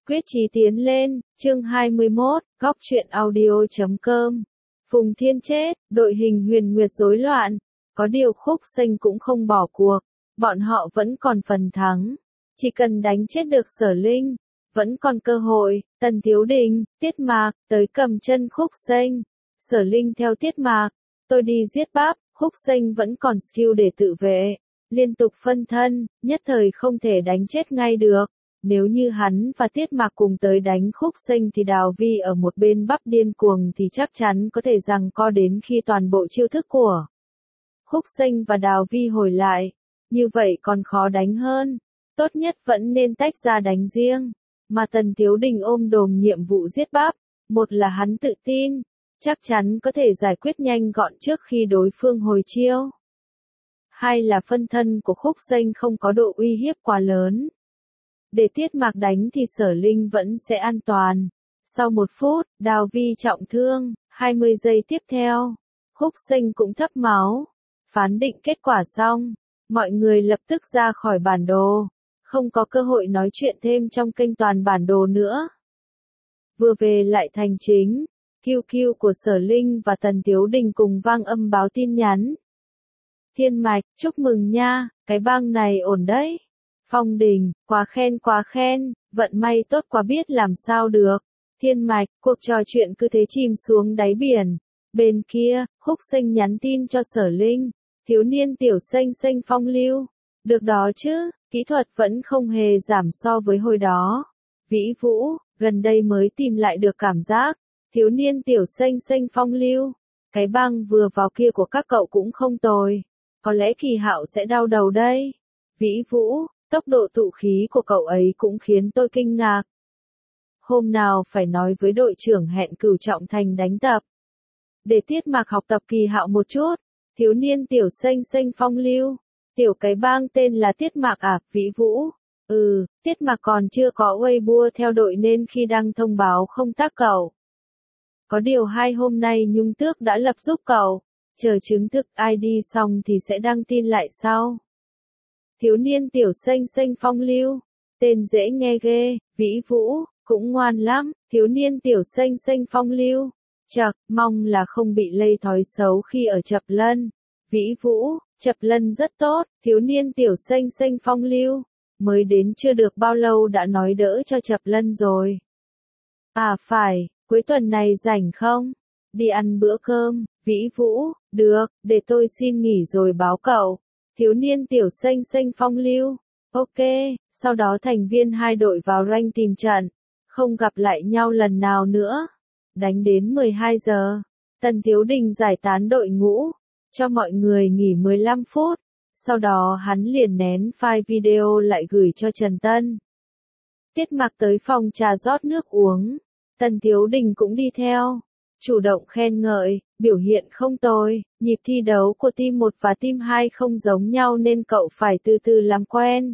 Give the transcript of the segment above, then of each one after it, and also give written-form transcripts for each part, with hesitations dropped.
Quyết chí tiến lên, chương 21, góc truyện audio.com. Phùng Thiên chết, đội hình Huyền Nguyệt rối loạn, có điều Khúc Xanh cũng không bỏ cuộc, bọn họ vẫn còn phần thắng. Chỉ cần đánh chết được Sở Linh, vẫn còn cơ hội. Tần Thiếu Đình, Tiết Mạc, tới cầm chân Khúc Xanh. Sở Linh theo Tiết Mạc, tôi đi giết bắp, Khúc Xanh vẫn còn skill để tự vệ. Liên tục phân thân, nhất thời không thể đánh chết ngay được. Nếu như hắn và Tiết Mạc cùng tới đánh Khúc Xanh thì Đào Vi ở một bên bắp điên cuồng thì chắc chắn có thể giằng co đến khi toàn bộ chiêu thức của Khúc Xanh và Đào Vi hồi lại. Như vậy còn khó đánh hơn. Tốt nhất vẫn nên tách ra đánh riêng. Mà Tần Thiếu Đình ôm đồm nhiệm vụ giết bắp. Một là hắn tự tin, chắc chắn có thể giải quyết nhanh gọn trước khi đối phương hồi chiêu. Hai là phân thân của Khúc Xanh không có độ uy hiếp quá lớn. Để Tiết Mạc đánh thì Sở Linh vẫn sẽ an toàn. Sau 1 phút, Đào Vi trọng thương, 20 giây tiếp theo, Khúc Xanh cũng thấp máu. Phán định kết quả xong, mọi người lập tức ra khỏi bản đồ, không có cơ hội nói chuyện thêm trong kênh toàn bản đồ nữa. Vừa về lại thành chính, QQ của Sở Linh và Tần Thiếu Đình cùng vang âm báo tin nhắn. Thiên Mạch, chúc mừng nha, cái bang này ổn đấy. Phong Đình, quá khen, vận may tốt quá biết làm sao được. Thiên Mạch, cuộc trò chuyện cứ thế chìm xuống đáy biển. Bên kia, Khúc Xanh nhắn tin cho Sở Linh, thiếu niên tiểu xanh xanh phong lưu. Được đó chứ, kỹ thuật vẫn không hề giảm so với hồi đó. Vĩ Vũ, gần đây mới tìm lại được cảm giác. Thiếu niên tiểu xanh xanh phong lưu. Cái băng vừa vào kia của các cậu cũng không tồi. Có lẽ Kỳ Hạo sẽ đau đầu đây. Vĩ Vũ, tốc độ tụ khí của cậu ấy cũng khiến tôi kinh ngạc. Hôm nào phải nói với đội trưởng hẹn Cửu Trọng Thành đánh tập. Để Tiết Mạc học tập Kỳ Hạo một chút. Thiếu niên tiểu xanh xanh phong lưu. Tiểu cái bang tên là Tiết Mạc à, Vĩ Vũ. Tiết Mạc còn chưa có Weibo theo đội nên khi đăng thông báo không tác cậu. Có điều 2 hôm nay Nhung Tước đã lập giúp cậu. Chờ chứng thực ID xong thì sẽ đăng tin lại sau. Thiếu niên tiểu xanh xanh phong lưu. Tên dễ nghe ghê, Vĩ Vũ, cũng ngoan lắm, thiếu niên tiểu xanh xanh phong lưu. Chậc, mong là không bị lây thói xấu khi ở Chập Lân. Vĩ Vũ, Chập Lân rất tốt, thiếu niên tiểu xanh xanh phong lưu. Mới đến chưa được bao lâu đã nói đỡ cho Chập Lân rồi. À phải, cuối tuần này rảnh không? Đi ăn bữa cơm, Vĩ Vũ, được, để tôi xin nghỉ rồi báo cậu. Thiếu niên tiểu xanh xanh phong lưu. Ok, sau đó thành viên 2 đội vào rank tìm trận. Không gặp lại nhau lần nào nữa. Đánh đến 12 giờ. Tần Thiếu Đình giải tán đội ngũ. Cho mọi người nghỉ 15 phút. Sau đó hắn liền nén file video lại gửi cho Trần Tân. Tiết Mạc tới phòng trà rót nước uống. Tần Thiếu Đình cũng đi theo. Chủ động khen ngợi, biểu hiện không tồi, nhịp thi đấu của team 1 và team 2 không giống nhau nên cậu phải từ từ làm quen.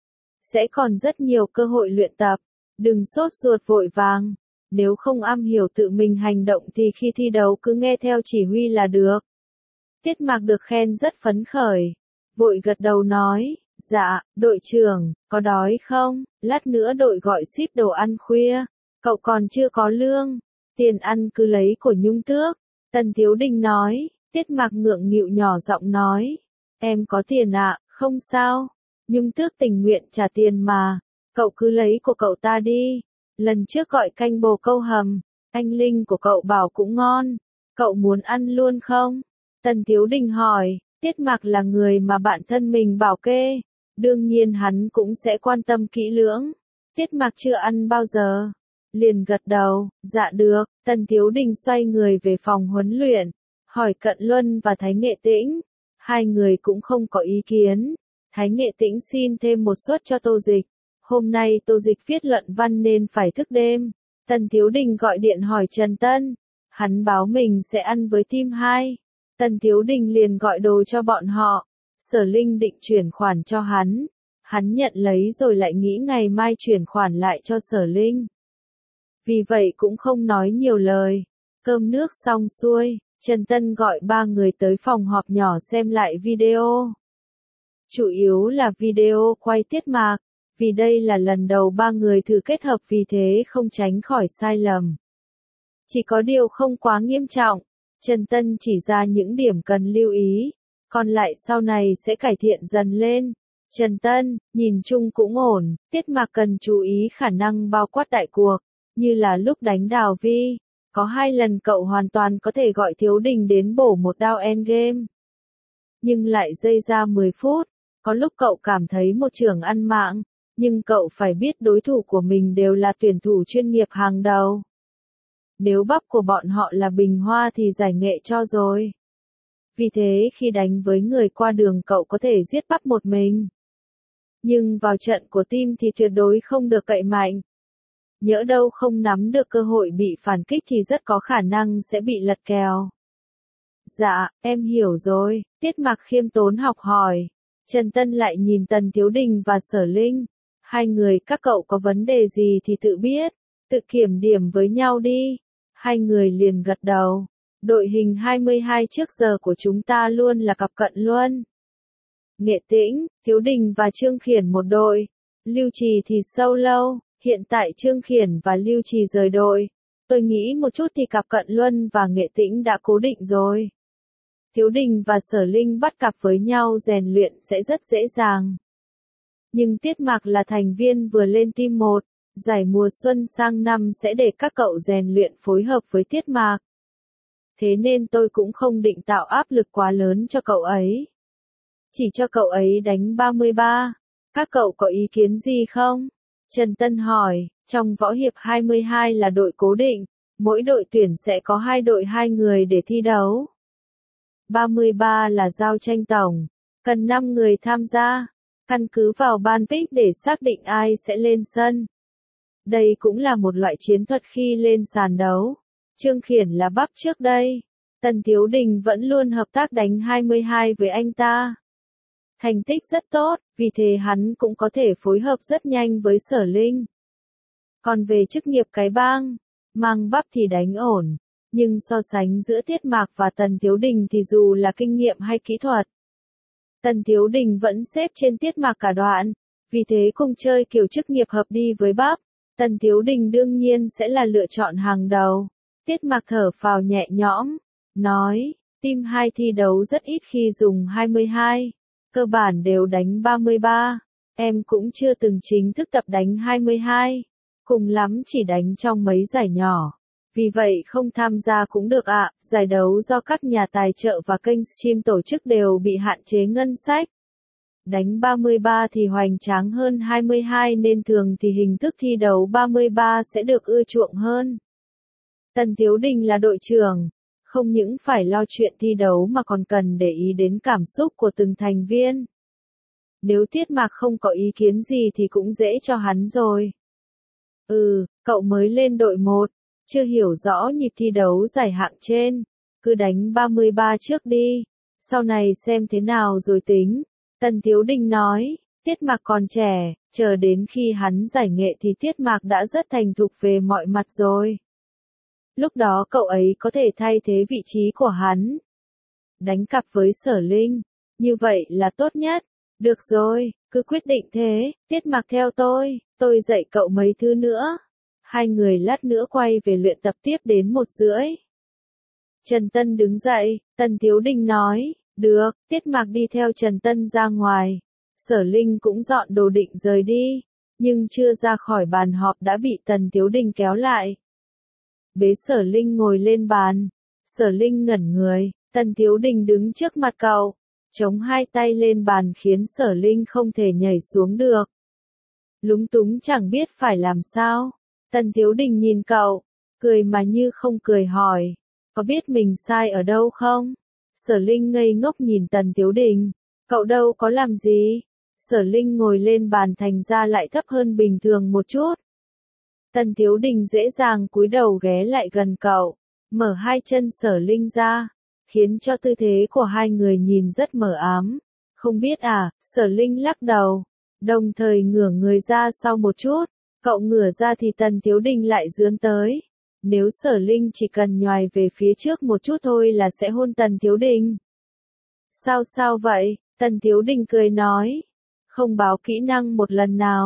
Sẽ còn rất nhiều cơ hội luyện tập, đừng sốt ruột vội vàng, nếu không am hiểu tự mình hành động thì khi thi đấu cứ nghe theo chỉ huy là được. Tiết Mạc được khen rất phấn khởi, vội gật đầu nói, dạ, đội trưởng, có đói không, lát nữa đội gọi ship đồ ăn khuya, cậu còn chưa có lương. Tiền ăn cứ lấy của Nhung Tước. Tần Thiếu Đình nói, Tiết Mạc ngượng nghịu nhỏ giọng nói. Em có tiền ạ, không sao. Nhung Tước tình nguyện trả tiền mà. Cậu cứ lấy của cậu ta đi. Lần trước gọi canh bồ câu hầm, anh Linh của cậu bảo cũng ngon. Cậu muốn ăn luôn không? Tần Thiếu Đình hỏi, Tiết Mạc là người mà bạn thân mình bảo kê. Đương nhiên hắn cũng sẽ quan tâm kỹ lưỡng. Tiết Mạc chưa ăn bao giờ. Liền gật đầu, dạ được. Tần Thiếu Đình xoay người về phòng huấn luyện, hỏi Cận Luân và Thái Nghệ Tĩnh. 2 người cũng không có ý kiến. Thái Nghệ Tĩnh xin thêm một suất cho Tô Dịch. Hôm nay Tô Dịch viết luận văn nên phải thức đêm. Tần Thiếu Đình gọi điện hỏi Trần Tân. Hắn báo mình sẽ ăn với team 2. Tần Thiếu Đình liền gọi đồ cho bọn họ. Sở Linh định chuyển khoản cho hắn. Hắn nhận lấy rồi lại nghĩ ngày mai chuyển khoản lại cho Sở Linh. Vì vậy cũng không nói nhiều lời. Cơm nước xong xuôi, Trần Tân gọi 3 người tới phòng họp nhỏ xem lại video. Chủ yếu là video quay Tiết Mạc. Vì đây là lần đầu ba người thử kết hợp vì thế không tránh khỏi sai lầm. Chỉ có điều không quá nghiêm trọng, Trần Tân chỉ ra những điểm cần lưu ý, còn lại sau này sẽ cải thiện dần lên. Trần Tân, nhìn chung cũng ổn, Tiết Mạc cần chú ý khả năng bao quát đại cuộc, như là lúc đánh Đào Vi, có 2 lần cậu hoàn toàn có thể gọi Thiếu Đình đến bổ một đao endgame. Nhưng lại dây ra 10 phút, có lúc cậu cảm thấy một trường ăn mạng, nhưng cậu phải biết đối thủ của mình đều là tuyển thủ chuyên nghiệp hàng đầu. Nếu bắp của bọn họ là bình hoa thì giải nghệ cho rồi. Vì thế khi đánh với người qua đường cậu có thể giết bắp một mình. Nhưng vào trận của team thì tuyệt đối không được cậy mạnh. Nhỡ đâu không nắm được cơ hội bị phản kích thì rất có khả năng sẽ bị lật kèo. Dạ, em hiểu rồi, Tiết Mạc khiêm tốn học hỏi. Trần Tân lại nhìn Tần Thiếu Đình và Sở Linh. 2 người các cậu có vấn đề gì thì tự biết, tự kiểm điểm với nhau đi. 2 người liền gật đầu. Đội hình 22 trước giờ của chúng ta luôn là cặp cận luôn. Nghệ Tĩnh, Thiếu Đình và Trương Khiển một đội. Lưu Trì thì solo, hiện tại Trương Khiển và Lưu Trì rời đội. Tôi nghĩ một chút thì cặp Cận Luân và Nghệ Tĩnh đã cố định rồi. Thiếu Đình và Sở Linh bắt cặp với nhau rèn luyện sẽ rất dễ dàng. Nhưng Tiết Mạc là thành viên vừa lên team 1, giải mùa xuân sang năm sẽ để các cậu rèn luyện phối hợp với Tiết Mạc. Thế nên tôi cũng không định tạo áp lực quá lớn cho cậu ấy. Chỉ cho cậu ấy đánh 33. Các cậu có ý kiến gì không? Trần Tân hỏi, trong võ hiệp 22 là đội cố định, mỗi đội tuyển sẽ có 2 đội 2 người để thi đấu. 33 là giao tranh tổng, cần 5 người tham gia, căn cứ vào ban pick để xác định ai sẽ lên sân. Đây cũng là một loại chiến thuật khi lên sàn đấu. Trương Khiển là bắp trước đây. Tần Thiếu Đình vẫn luôn hợp tác đánh 22 với anh ta. Thành tích rất tốt, vì thế hắn cũng có thể phối hợp rất nhanh với Sở Linh. Còn về chức nghiệp cái bang, mang bắp thì đánh ổn. Nhưng so sánh giữa Tiết Mạc và Tần Thiếu Đình thì dù là kinh nghiệm hay kỹ thuật, Tần Thiếu Đình vẫn xếp trên Tiết Mạc cả đoạn. Vì thế cùng chơi kiểu chức nghiệp hợp đi với bắp, Tần Thiếu Đình đương nhiên sẽ là lựa chọn hàng đầu. Tiết Mạc thở phào nhẹ nhõm, nói, team 2 thi đấu rất ít khi dùng 22, cơ bản đều đánh 33, em cũng chưa từng chính thức tập đánh 22, cùng lắm chỉ đánh trong mấy giải nhỏ, vì vậy không tham gia cũng được ạ. Giải đấu do các nhà tài trợ và kênh stream tổ chức đều bị hạn chế ngân sách. Đánh 33 thì hoành tráng hơn 22 nên thường thì hình thức thi đấu 33 sẽ được ưa chuộng hơn. Tần Thiếu Đình là đội trưởng, không những phải lo chuyện thi đấu mà còn cần để ý đến cảm xúc của từng thành viên. Nếu Tiết Mạc không có ý kiến gì thì cũng dễ cho hắn rồi. Cậu mới lên đội 1, chưa hiểu rõ nhịp thi đấu giải hạng trên, cứ đánh 33 trước đi, sau này xem thế nào rồi tính. Tần Thiếu Đình nói, Tiết Mạc còn trẻ, chờ đến khi hắn giải nghệ thì Tiết Mạc đã rất thành thục về mọi mặt rồi. Lúc đó cậu ấy có thể thay thế vị trí của hắn. Đánh cặp với Sở Linh, như vậy là tốt nhất. Được rồi, cứ quyết định thế, Tiết Mạc theo tôi dạy cậu mấy thứ nữa. 2 người lát nữa quay về luyện tập tiếp đến 1:30. Trần Tân đứng dậy, Tần Thiếu Đình nói, được, Tiết Mạc đi theo Trần Tân ra ngoài. Sở Linh cũng dọn đồ định rời đi, nhưng chưa ra khỏi bàn họp đã bị Tần Thiếu Đình kéo lại. Bế Sở Linh ngồi lên bàn. Sở Linh ngẩn người, Tần Thiếu Đình đứng trước mặt cậu, chống 2 tay lên bàn khiến Sở Linh không thể nhảy xuống được. Lúng túng chẳng biết phải làm sao. Tần Thiếu Đình nhìn cậu, cười mà như không cười hỏi, có biết mình sai ở đâu không? Sở Linh ngây ngốc nhìn Tần Thiếu Đình, cậu đâu có làm gì. Sở Linh ngồi lên bàn thành ra lại thấp hơn bình thường một chút. Tần Thiếu Đình dễ dàng cúi đầu ghé lại gần cậu, mở 2 chân Sở Linh ra, khiến cho tư thế của 2 người nhìn rất mờ ám. Không biết à, Sở Linh lắc đầu, đồng thời ngửa người ra sau một chút, cậu ngửa ra thì Tần Thiếu Đình lại dướn tới. Nếu Sở Linh chỉ cần nhoài về phía trước một chút thôi là sẽ hôn Tần Thiếu Đình. Sao vậy? Tần Thiếu Đình cười nói, không báo kỹ năng một lần nào.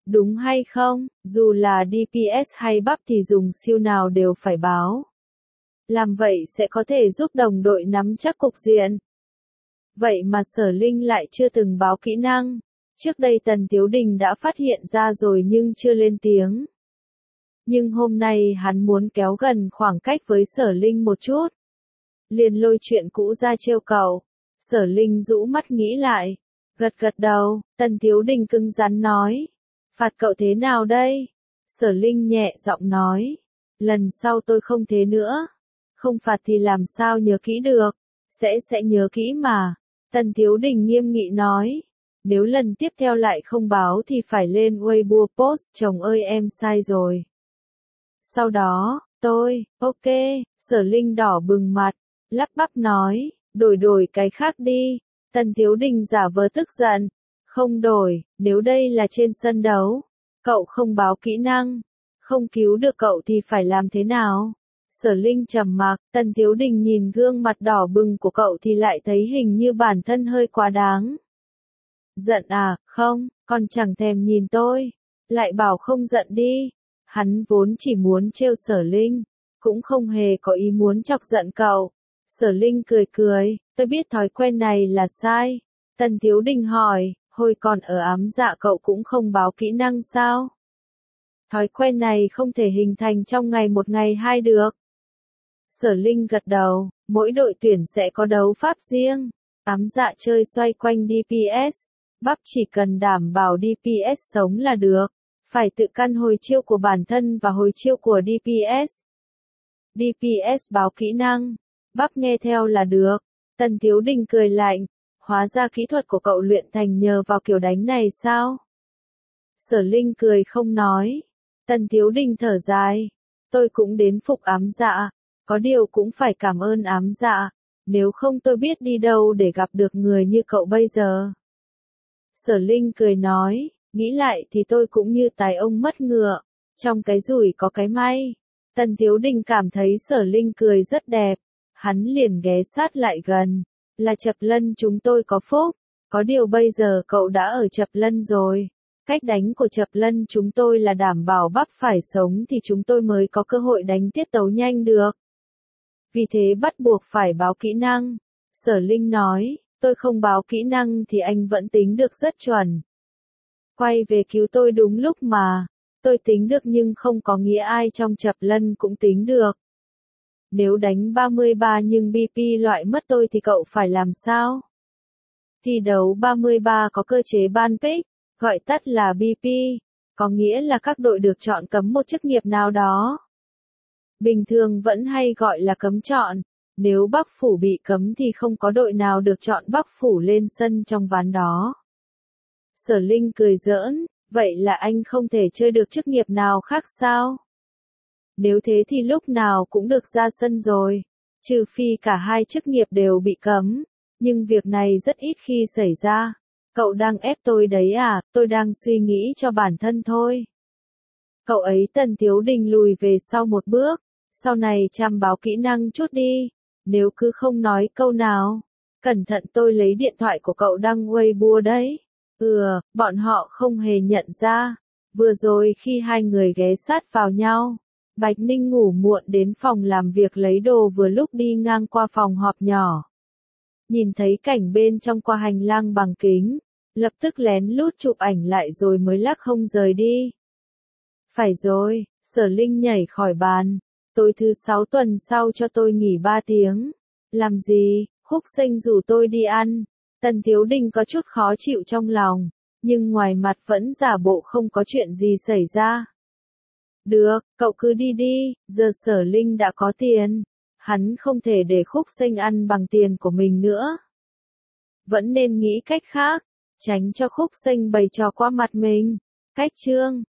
Đúng hay không? Dù là DPS hay bắp thì dùng siêu nào đều phải báo. Làm vậy sẽ có thể giúp đồng đội nắm chắc cục diện. Vậy mà Sở Linh lại chưa từng báo kỹ năng. Trước đây Tần Tiếu Đình đã phát hiện ra rồi nhưng chưa lên tiếng. Nhưng hôm nay hắn muốn kéo gần khoảng cách với Sở Linh một chút. Liền lôi chuyện cũ ra trêu cậu. Sở Linh rũ mắt nghĩ lại. Gật gật đầu, Tần Tiếu Đình cứng rắn nói. Phạt cậu thế nào đây? Sở Linh nhẹ giọng nói. Lần sau tôi không thế nữa. Không phạt thì làm sao nhớ kỹ được. Sẽ nhớ kỹ mà. Tần Tiếu Đình nghiêm nghị nói. Nếu lần tiếp theo lại không báo thì phải lên Weibo post chồng ơi em sai rồi. Sau đó, ok, Sở Linh đỏ bừng mặt, lắp bắp nói, đổi cái khác đi. Tần Tiếu Đình giả vờ tức giận. Không đổi, nếu đây là trên sân đấu, cậu không báo kỹ năng, không cứu được cậu thì phải làm thế nào? Sở Linh trầm mặc, Tần Tiếu Đình nhìn gương mặt đỏ bừng của cậu thì lại thấy hình như bản thân hơi quá đáng. Giận à, không, con chẳng thèm nhìn tôi. Lại bảo không giận đi. Hắn vốn chỉ muốn trêu Sở Linh, cũng không hề có ý muốn chọc giận cậu. Sở Linh cười, tôi biết thói quen này là sai. Tần Tiếu Đình hỏi, hồi còn ở ám dạ cậu cũng không báo kỹ năng sao? Thói quen này không thể hình thành trong ngày một ngày hai được. Sở Linh gật đầu, mỗi đội tuyển sẽ có đấu pháp riêng. Ám dạ chơi xoay quanh DPS. Bắp chỉ cần đảm bảo DPS sống là được. Phải tự căn hồi chiêu của bản thân và hồi chiêu của DPS. DPS báo kỹ năng. Bắp nghe theo là được. Tần Tiếu Đình cười lạnh. Hóa ra kỹ thuật của cậu luyện thành nhờ vào kiểu đánh này sao? Sở Linh cười không nói. Tần Tiếu Đình thở dài. Tôi cũng đến phục ám dạ. Có điều cũng phải cảm ơn ám dạ. Nếu không tôi biết đi đâu để gặp được người như cậu bây giờ. Sở Linh cười nói. Nghĩ lại thì tôi cũng như tài ông mất ngựa. Trong cái rủi có cái may. Tần Tiếu Đình cảm thấy Sở Linh cười rất đẹp. Hắn liền ghé sát lại gần. Là Chập Lân chúng tôi có phúc. Có điều bây giờ cậu đã ở Chập Lân rồi. Cách đánh của Chập Lân chúng tôi là đảm bảo bắp phải sống thì chúng tôi mới có cơ hội đánh tiết tấu nhanh được. Vì thế bắt buộc phải báo kỹ năng. Sở Linh nói, tôi không báo kỹ năng thì anh vẫn tính được rất chuẩn. Quay về cứu tôi đúng lúc mà. Tôi tính được nhưng không có nghĩa ai trong Chập Lân cũng tính được. Nếu đánh 33 nhưng BP loại mất tôi thì cậu phải làm sao? Thi đấu 33 có cơ chế ban pick, gọi tắt là BP, có nghĩa là các đội được chọn cấm một chức nghiệp nào đó. Bình thường vẫn hay gọi là cấm chọn, nếu Bắc Phủ bị cấm thì không có đội nào được chọn Bắc Phủ lên sân trong ván đó. Sở Linh cười giỡn, vậy là anh không thể chơi được chức nghiệp nào khác sao? Nếu thế thì lúc nào cũng được ra sân rồi, trừ phi cả hai chức nghiệp đều bị cấm, nhưng việc này rất ít khi xảy ra. Cậu đang ép tôi đấy à, tôi đang suy nghĩ cho bản thân thôi. Cậu ấy Tần Tiếu Đình lùi về sau một bước, sau này chăm báo kỹ năng chút đi, nếu cứ không nói câu nào. Cẩn thận tôi lấy điện thoại của cậu đăng Weibo đấy. Bọn họ không hề nhận ra. Vừa rồi khi hai người ghé sát vào nhau, Bạch Ninh ngủ muộn đến phòng làm việc lấy đồ vừa lúc đi ngang qua phòng họp nhỏ. Nhìn thấy cảnh bên trong qua hành lang bằng kính, lập tức lén lút chụp ảnh lại rồi mới lắc không rời đi. Phải rồi, Sở Linh nhảy khỏi bàn. Tối thứ 6 tuần sau cho tôi nghỉ 3 tiếng. Làm gì? Khúc Sinh rủ tôi đi ăn. Tần Tiếu Đình có chút khó chịu trong lòng, nhưng ngoài mặt vẫn giả bộ không có chuyện gì xảy ra. Được, cậu cứ đi đi, giờ Sở Linh đã có tiền. Hắn không thể để Khúc Sinh ăn bằng tiền của mình nữa. Vẫn nên nghĩ cách khác, tránh cho Khúc Sinh bày trò qua mặt mình. Cách chương